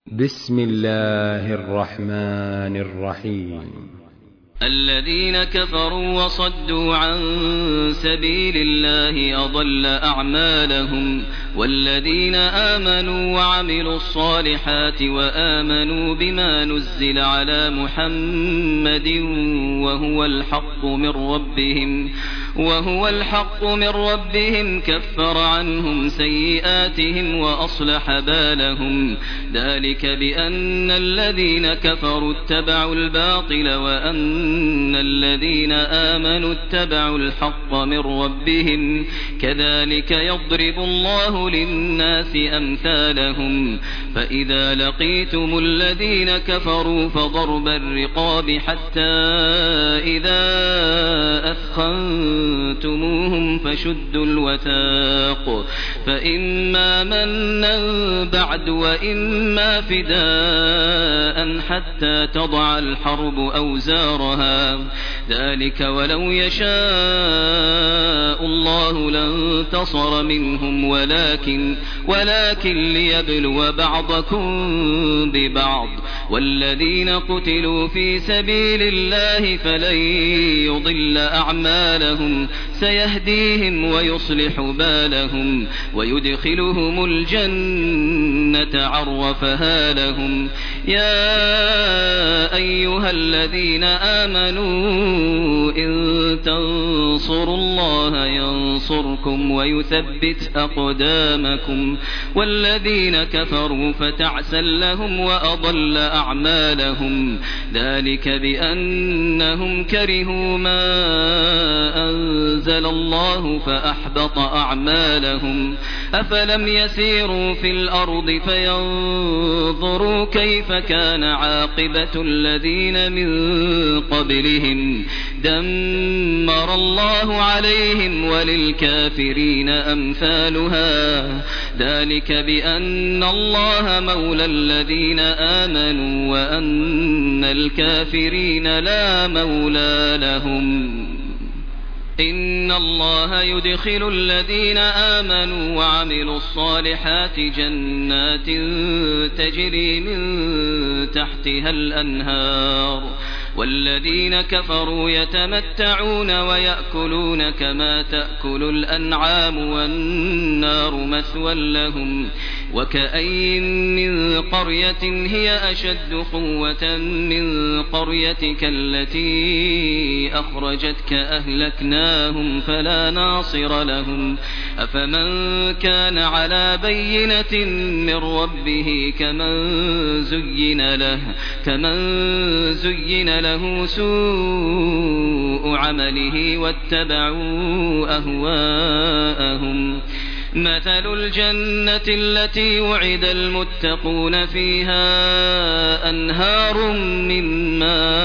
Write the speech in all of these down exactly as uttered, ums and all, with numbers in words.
بسم الله الرحمن الرحيم. الذين كفروا وصدوا عن سبيل الله أضل أعمالهم، والذين آمنوا وعملوا الصالحات وآمنوا بما نزل على محمد وهو الحق من ربهم وهو الحق من ربهم كفر عنهم سيئاتهم وأصلح بالهم، ذلك بأن الذين كفروا اتبعوا الباطل وأن الذين آمنوا اتبعوا الحق من ربهم، كذلك يضرب الله للناس أمثالهم. فإذا لقيتم الذين كفروا فضرب الرقاب حتى إذا أثخنتموهم فشدوا الوثاق، فإما منا بعد وإما فداء حتى تضع الحرب أوزارها، ذلك ولو يشاء الله لانتصر منهم ولكن, ولكن ليبلو بعضكم ببعض، والذين قتلوا في سبيل الله فلن يضل أعمالهم، سيهديهم ويصلح بالهم ويدخلهم الجنة عرفها لهم. يا أيها الذين آمنوا إن تنصروا الله ينصركم ويثبت أقدامكم، والذين كفروا فتعسا لهم وأضل أعمالهم، ذلك بأنهم كرهوا ما أنزل الله فأحبط أعمالهم. أفلم يسيروا في الأرض فينظروا كيف كان عاقبة الذين من قبلهم، دمر الله عليهم وللكافرين أمثالها، ذلك بأن الله مولى الذين آمنوا وأن الكافرين لا مولى لهم. إن الله يدخل الذين آمنوا وعملوا الصالحات جنات تجري من تحتها الأنهار، والذين كفروا يتمتعون ويأكلون كما تأكل الأنعام والنار مثوى لهم. وكأين من قرية هي أشد قوة من قريتك التي أخرجتك أهلكناهم فلا ناصر لهم. أفمن كان على بينة من ربه كمن زين له, كمن زين له سوء عمله واتبعوا أهواءهم. مثل الجنة التي وعد المتقون فيها أنهار من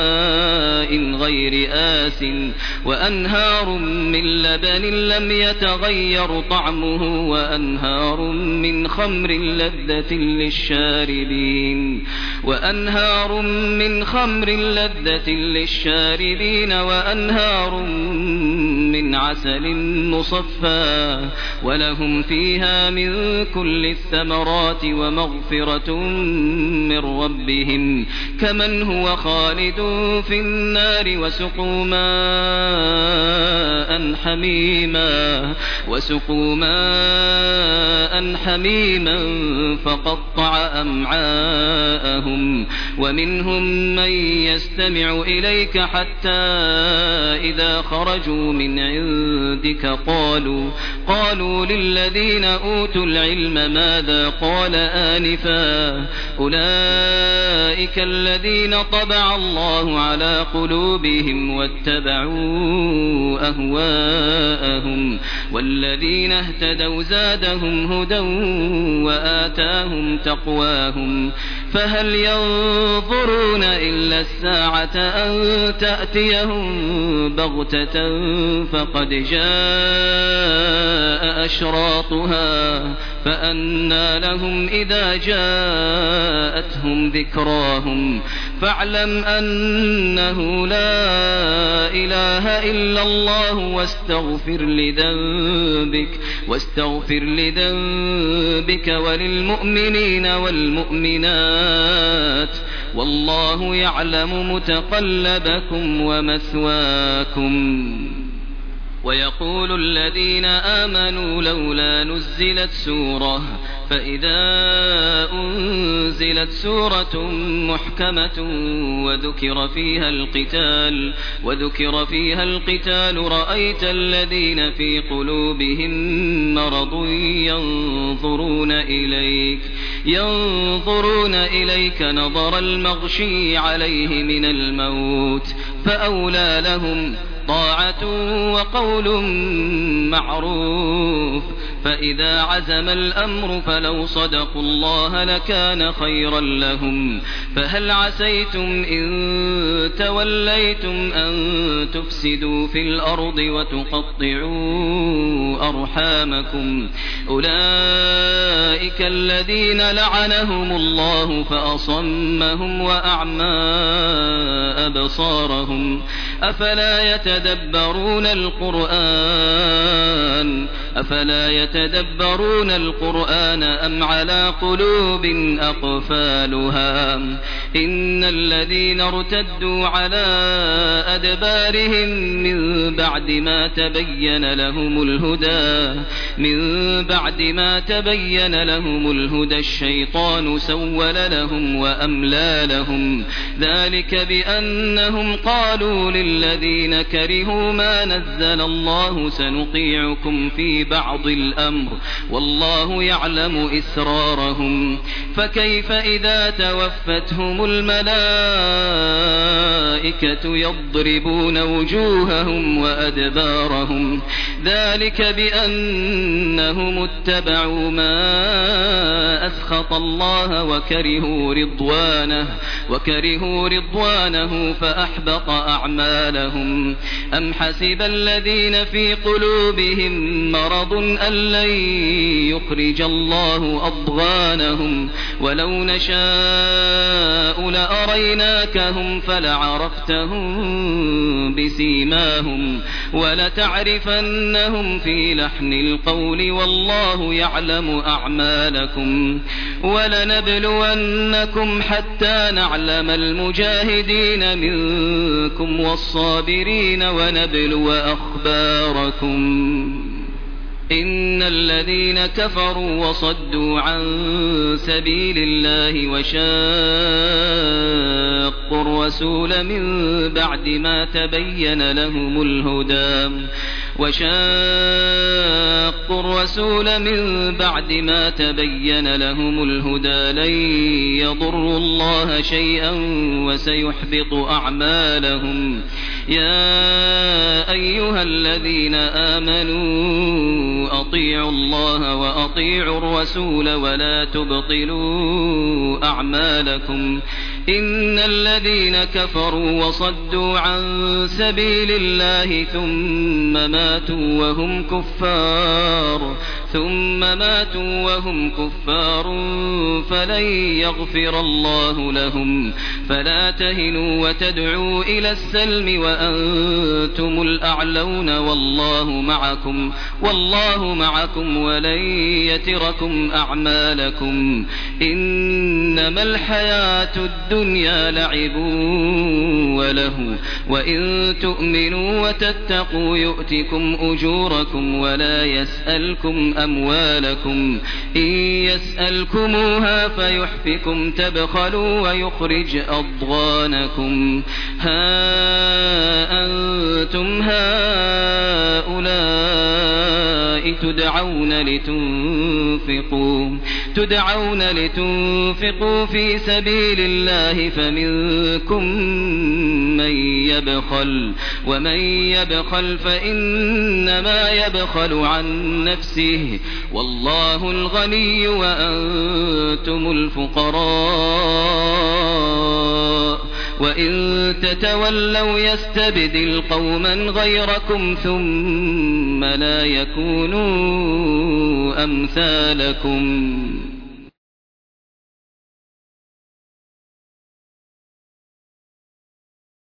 ماء غير آسٍ وأنهار من لبن لم يتغير طعمه وأنهار من خمر لذة للشاربين وأنهار من خمر لذة للشاربين وأنهار من عسل مصفى ولهم فيها من كل الثمرات ومغفرة من ربهم كمن هو خالد في النار وسقوا ماء حميما وسقوا ماء حميما فقطع أمعاءهم. ومنهم من يستمع إليك حتى إذا خرجوا من عندك قالوا قالوا للذين أوتوا العلم ماذا قال آنفا أولئك الذين طبع الله على قلوبهم واتبعوا أهواءهم والذين اهتدوا زادهم هدى وآتاهم تقواهم. فهل ينظرون إلا الساعة أن تأتيهم بغتة فقد جاء أشراطها فأنى لهم إذا جاءتهم ذكراهم فاعلم أنه لا إله إلا الله واستغفر لذنبك واستغفر لذنبك وللمؤمنين والمؤمنات والله يعلم متقلبكم ومثواكم. ويقول الذين آمنوا لولا نزلت سورة فإذا أنزلت سورة محكمة وذكر فيها القتال وذكر فيها القتال رأيت الذين في قلوبهم مرض ينظرون إليك ينظرون إليك نظر المغشي عليه من الموت فأولى لهم طاعة وقول معروف فإذا عزم الأمر فلو صدقوا الله لكان خيرا لهم فهل عسيتم إن توليتم أن تفسدوا في الأرض وتقطعوا أرحامكم أولئك الذين لعنهم الله فأصمهم وأعمى أبصارهم أفلا يتدبرون القرآن أفلا يتدبرون القرآن أم على قلوب أقفالها إن الذين ارتدوا على أدبارهم من بعد ما تبين لهم الهدى من بعد ما تبين لهم الهدى الشيطان سول لهم وأملى لهم ذلك بأنهم قالوا للذين كرهوا ما نزل الله سنطيعكم في بعض الأمر والله يعلم إسرارهم فكيف إذا توفتهم الملائكة يضربون وجوههم وأدبارهم ذلك بأنهم اتبعوا ما أسخط الله وكرهوا رضوانه وكرهوا رضوانه فأحبط أعمالهم أم حسب الذين في قلوبهم مرض أن لن يخرج الله أضغانهم ولو نشاء لأريناكهم فلعرفتهم بسيماهم ولتعرفنهم في لحن القول والله يعلم أعمالكم ولنبلونكم حتى نعلم المجاهدين منكم والصابرين ونبلو أخباركم إن الذين كفروا وصدوا عن سبيل الله وشاقوا الرسول من بعد ما تبين لهم الهدى وشاقوا الرسول من بعد ما تبين لهم الهدى لن يضروا الله شيئا وسيحبط أعمالهم يا أيها الذين آمنوا أطيعوا الله وأطيعوا الرسول ولا تبطلوا أعمالكم إن الذين كفروا وصدوا عن سبيل الله ثم ماتوا وهم كفار ثم ماتوا وهم كفار فلن يغفر الله لهم فلا تهنوا وتدعوا إلى السلم وأنتم الأعلون والله معكم والله معكم ولن يتركم أعمالكم إنما الحياة الدنيا لعب وله وإن تؤمنوا وتتقوا يؤتكم أجوركم ولا يسألكم أموالكم إن يسألكموها فيحفكم تبخلوا ويخرج أضغانكم ها أنتم هؤلاء تدعون لتنفقوا تدعون لتنفقوا في سبيل الله فمنكم من يبخل ومن يبخل فإنما يبخل عن نفسه والله الغني وأنتم الفقراء وإن تتولوا يستبدل قوما غيركم ثم لا يكونوا أمثالكم